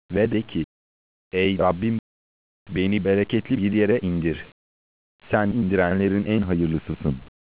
ve de ki, Ey Rabbim! Beni bereketli bir yere indir. Sen indirenlerin en hayırlısısın.